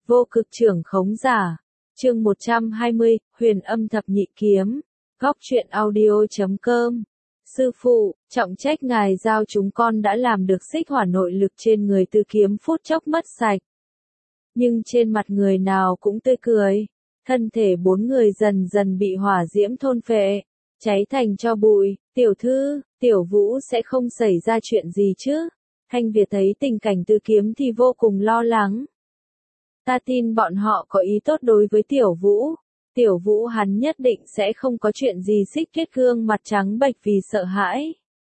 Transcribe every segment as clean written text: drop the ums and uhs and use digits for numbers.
Vô cực trưởng khống giả. Chương 120, Huyền âm thập nhị kiếm. Góc truyện audio.com. Sư phụ, trọng trách ngài giao chúng con đã làm được xích hỏa nội lực trên người Tư Kiếm phút chốc mất sạch. Nhưng trên mặt người nào cũng tươi cười. Thân thể bốn người dần dần bị hỏa diễm thôn phệ, cháy thành tro bụi. Tiểu thư, Tiểu Vũ sẽ không xảy ra chuyện gì chứ? Thanh Việt thấy tình cảnh Tư Kiếm thì vô cùng lo lắng. Ta tin bọn họ có ý tốt đối với Tiểu Vũ. Tiểu Vũ hắn nhất định sẽ không có chuyện gì. Xích Tuyết gương mặt trắng bệch vì sợ hãi.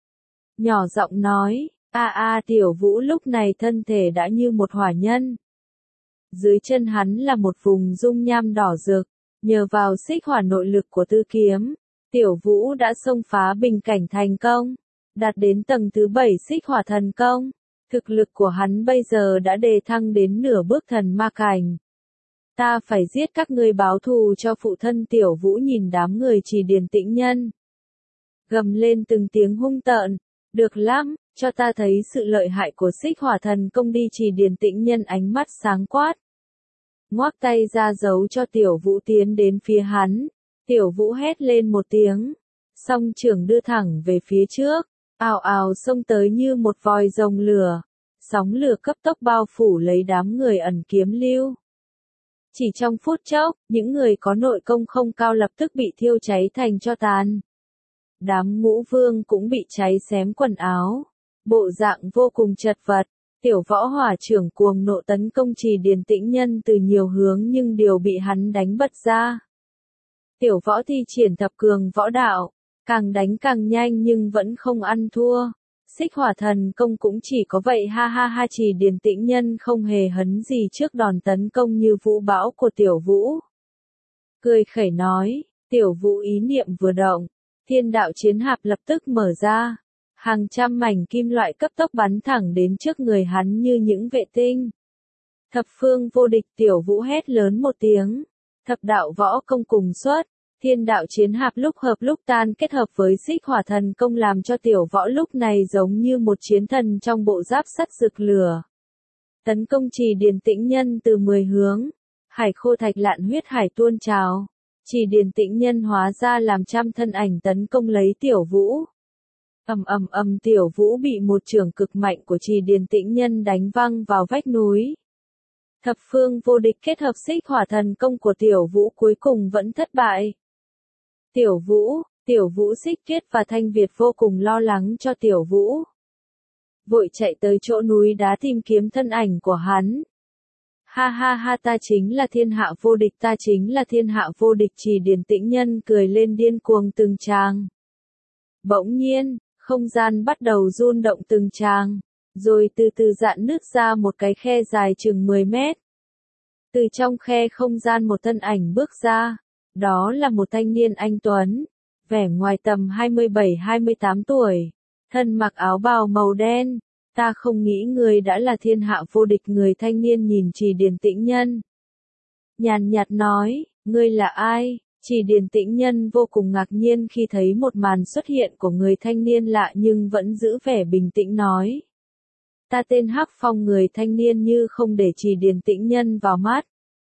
Nhỏ giọng nói, Tiểu Vũ lúc này thân thể đã như một hỏa nhân. Dưới chân hắn là một vùng dung nham đỏ rực, nhờ vào xích hỏa nội lực của Tư Kiếm, Tiểu Vũ đã xông phá bình cảnh thành công, đạt đến tầng thứ 7 xích hỏa thần công. Thực lực của hắn bây giờ đã đề thăng đến nửa bước thần ma cảnh. Ta phải giết các ngươi báo thù cho phụ thân. Tiểu Vũ nhìn đám người Trì Điền Tĩnh Nhân, gầm lên từng tiếng hung tợn. Được lắm, cho ta thấy sự lợi hại của xích hỏa thần công đi. Trì Điền Tĩnh Nhân ánh mắt sáng quát, ngoắc tay ra dấu cho Tiểu Vũ tiến đến phía hắn. Tiểu Vũ hét lên một tiếng, song trưởng đưa thẳng về phía trước, ào ào xông tới như một vòi rồng lửa. Sóng lửa cấp tốc bao phủ lấy đám người ẩn kiếm lưu. Chỉ trong phút chốc, những người có nội công không cao lập tức bị thiêu cháy thành tro tàn. Đám Ngũ Vương cũng bị cháy xém quần áo, bộ dạng vô cùng chật vật. Tiểu Võ hỏa trưởng cuồng nộ tấn công Trì Điền Tĩnh Nhân từ nhiều hướng nhưng đều bị hắn đánh bật ra. Tiểu Võ thi triển thập cường võ đạo, càng đánh càng nhanh nhưng vẫn không ăn thua. Xích hỏa thần công cũng chỉ có vậy. Ha ha ha. Trì Điền Tĩnh Nhân không hề hấn gì trước đòn tấn công như vũ bão của Tiểu Vũ. Cười khẩy nói, Tiểu Vũ ý niệm vừa động, thiên đạo chiến hạp lập tức mở ra. Hàng trăm mảnh kim loại cấp tốc bắn thẳng đến trước người hắn như những vệ tinh. Thập phương vô địch. Tiểu Vũ hét lớn một tiếng. Thập đạo võ công cùng xuất. Thiên đạo chiến hạp lúc hợp lúc tan kết hợp với xích hỏa thần công làm cho Tiểu Võ lúc này giống như một chiến thần trong bộ giáp sắt rực lửa. Tấn công Trì Điền Tĩnh Nhân từ 10 hướng. Hải khô thạch lạn huyết hải tuôn trào. Trì Điền Tĩnh Nhân hóa ra làm trăm thân ảnh tấn công lấy Tiểu Vũ. Tiểu Vũ bị một chưởng cực mạnh của Trì Điền Tĩnh Nhân đánh văng vào vách núi. Thập phương vô địch kết hợp xích hỏa thần công của Tiểu Vũ cuối cùng vẫn thất bại. Tiểu Vũ, Xích Tuyết và Thanh Việt vô cùng lo lắng cho Tiểu Vũ. Vội chạy tới chỗ núi đá tìm kiếm thân ảnh của hắn. Ha ha ha, ta chính là thiên hạ vô địch, ta chính là thiên hạ vô địch. Trì Điền Tĩnh Nhân cười lên điên cuồng từng tràng. Bỗng nhiên, không gian bắt đầu rung động từng tràng, rồi từ từ rạn nứt ra một cái khe dài chừng 10 mét. Từ trong khe không gian một thân ảnh bước ra. Đó là một thanh niên anh tuấn, vẻ ngoài tầm 27-28 tuổi, thân mặc áo bào màu đen. Ta không nghĩ ngươi đã là thiên hạ vô địch. Người thanh niên nhìn Trì Điền Tĩnh Nhân, nhàn nhạt nói, ngươi là ai? Trì Điền Tĩnh Nhân vô cùng ngạc nhiên khi thấy một màn xuất hiện của người thanh niên lạ nhưng vẫn giữ vẻ bình tĩnh nói. Ta tên Hắc Phong. Người thanh niên như không để Trì Điền Tĩnh Nhân vào mắt,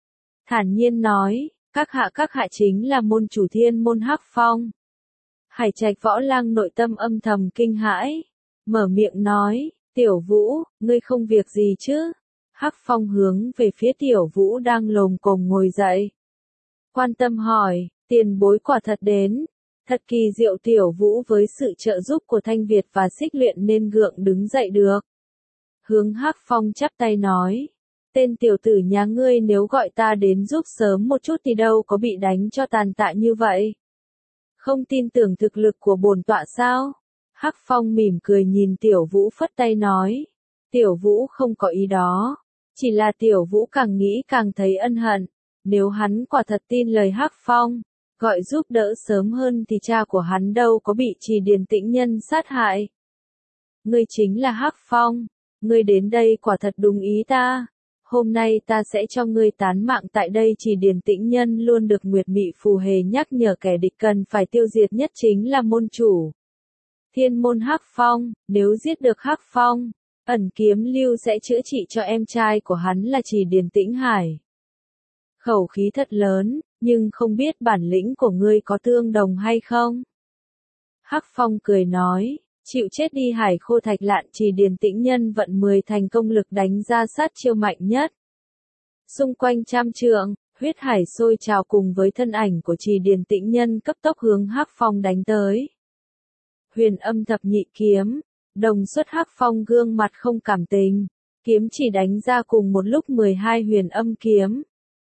thản nhiên nói, các hạ chính là môn chủ thiên môn Hắc Phong. Hải Trạch Võ Lang nội tâm âm thầm kinh hãi, mở miệng nói, Tiểu Vũ, ngươi không việc gì chứ? Hắc Phong hướng về phía Tiểu Vũ đang lồm cồm ngồi dậy, quan tâm hỏi, tiền bối quả thật đến, thật kỳ diệu. Tiểu Vũ với sự trợ giúp của Thanh Việt và Xích Luyện nên gượng đứng dậy được. Hướng Hắc Phong chắp tay nói, tên tiểu tử nhà ngươi nếu gọi ta đến giúp sớm một chút thì đâu có bị đánh cho tàn tạ như vậy. Không tin tưởng thực lực của bổn tọa sao? Hắc Phong mỉm cười nhìn Tiểu Vũ phất tay nói, Tiểu Vũ không có ý đó, chỉ là Tiểu Vũ càng nghĩ càng thấy ân hận. Nếu hắn quả thật tin lời Hắc Phong, gọi giúp đỡ sớm hơn thì cha của hắn đâu có bị Trì Điền Tĩnh Nhân sát hại. Ngươi chính là Hắc Phong, ngươi đến đây quả thật đúng ý ta. Hôm nay ta sẽ cho ngươi tán mạng tại đây. Trì Điền Tĩnh Nhân luôn được Nguyệt Mị Phù Hề nhắc nhở kẻ địch cần phải tiêu diệt nhất chính là môn chủ thiên môn Hắc Phong. Nếu giết được Hắc Phong, Ẩn Kiếm Lưu sẽ chữa trị cho em trai của hắn là Trì Điền Tĩnh Hải. Khẩu khí thật lớn, nhưng không biết bản lĩnh của ngươi có tương đồng hay không? Hắc Phong cười nói, chịu chết đi Hải Khô Thạch Lạn. Trì Điền Tĩnh Nhân vận 10 thành công lực đánh ra sát chiêu mạnh nhất. Xung quanh trăm trượng, huyết hải sôi trào cùng với thân ảnh của Trì Điền Tĩnh Nhân cấp tốc hướng Hắc Phong đánh tới. Huyền Âm Thập Nhị Kiếm, đồng xuất Hắc Phong gương mặt không cảm tình, kiếm chỉ đánh ra cùng một lúc 12 huyền âm kiếm.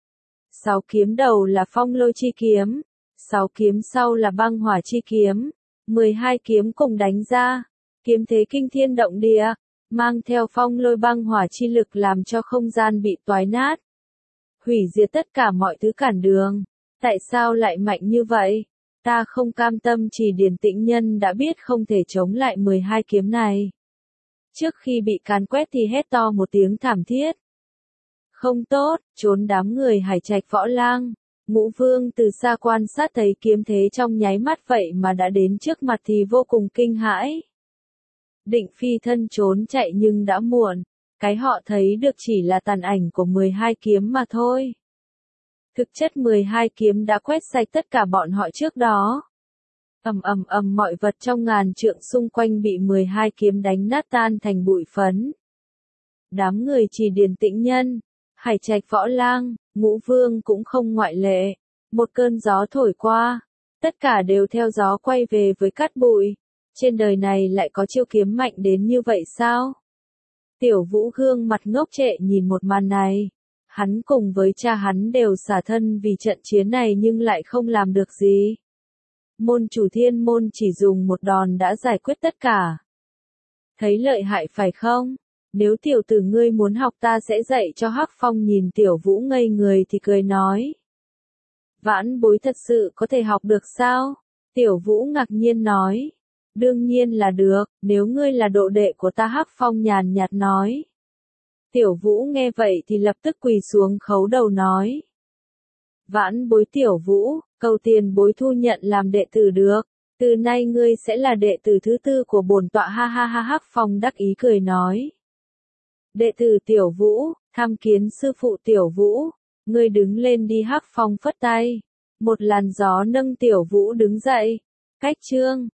6 kiếm đầu là Phong Lôi Chi Kiếm, 6 kiếm sau là Băng Hỏa Chi Kiếm, 12 kiếm cùng đánh ra, kiếm thế kinh thiên động địa, mang theo phong lôi băng hỏa chi lực làm cho không gian bị toái nát, hủy diệt tất cả mọi thứ cản đường. Tại sao lại mạnh như vậy? Ta không cam tâm. Trì Điền Tĩnh Nhân đã biết không thể chống lại 12 kiếm này. Trước khi bị càn quét thì hét to một tiếng thảm thiết. Không tốt, trốn đám người Hải Trạch Võ Lang. Ngũ Vương từ xa quan sát thấy kiếm thế trong nháy mắt vậy mà đã đến trước mặt thì vô cùng kinh hãi. Định phi thân trốn chạy nhưng đã muộn, cái họ thấy được chỉ là tàn ảnh của 12 kiếm mà thôi. Thực chất 12 kiếm đã quét sạch tất cả bọn họ trước đó. Ầm ầm ầm, mọi vật trong ngàn trượng xung quanh bị 12 kiếm đánh nát tan thành bụi phấn. Đám người Trì Điền Tĩnh Nhân, Hải Trạch Võ Lang, Ngũ Vương cũng không ngoại lệ. Một cơn gió thổi qua, tất cả đều theo gió quay về với cát bụi. Trên đời này lại có chiêu kiếm mạnh đến như vậy sao? Tiểu Vũ gương mặt ngốc trệ nhìn một màn này. Hắn cùng với cha hắn đều xả thân vì trận chiến này nhưng lại không làm được gì. Môn chủ Thiên Môn chỉ dùng một đòn đã giải quyết tất cả. Thấy lợi hại phải không? Nếu tiểu tử ngươi muốn học ta sẽ dạy cho. Hắc Phong nhìn Tiểu Vũ ngây người thì cười nói. Vãn bối thật sự có thể học được sao? Tiểu Vũ ngạc nhiên nói. Đương nhiên là được, nếu ngươi là độ đệ của ta. Hắc Phong nhàn nhạt nói. Tiểu Vũ nghe vậy thì lập tức quỳ xuống khấu đầu nói. Vãn bối Tiểu Vũ, cầu tiền bối thu nhận làm đệ tử được. Từ nay ngươi sẽ là đệ tử thứ 4 của bổn tọa. Ha ha ha. Hắc Phong đắc ý cười nói. Đệ tử Tiểu Vũ, tham kiến sư phụ. Tiểu Vũ, ngươi đứng lên đi. Hắc Phong phất tay. Một làn gió nâng Tiểu Vũ đứng dậy. Cách chương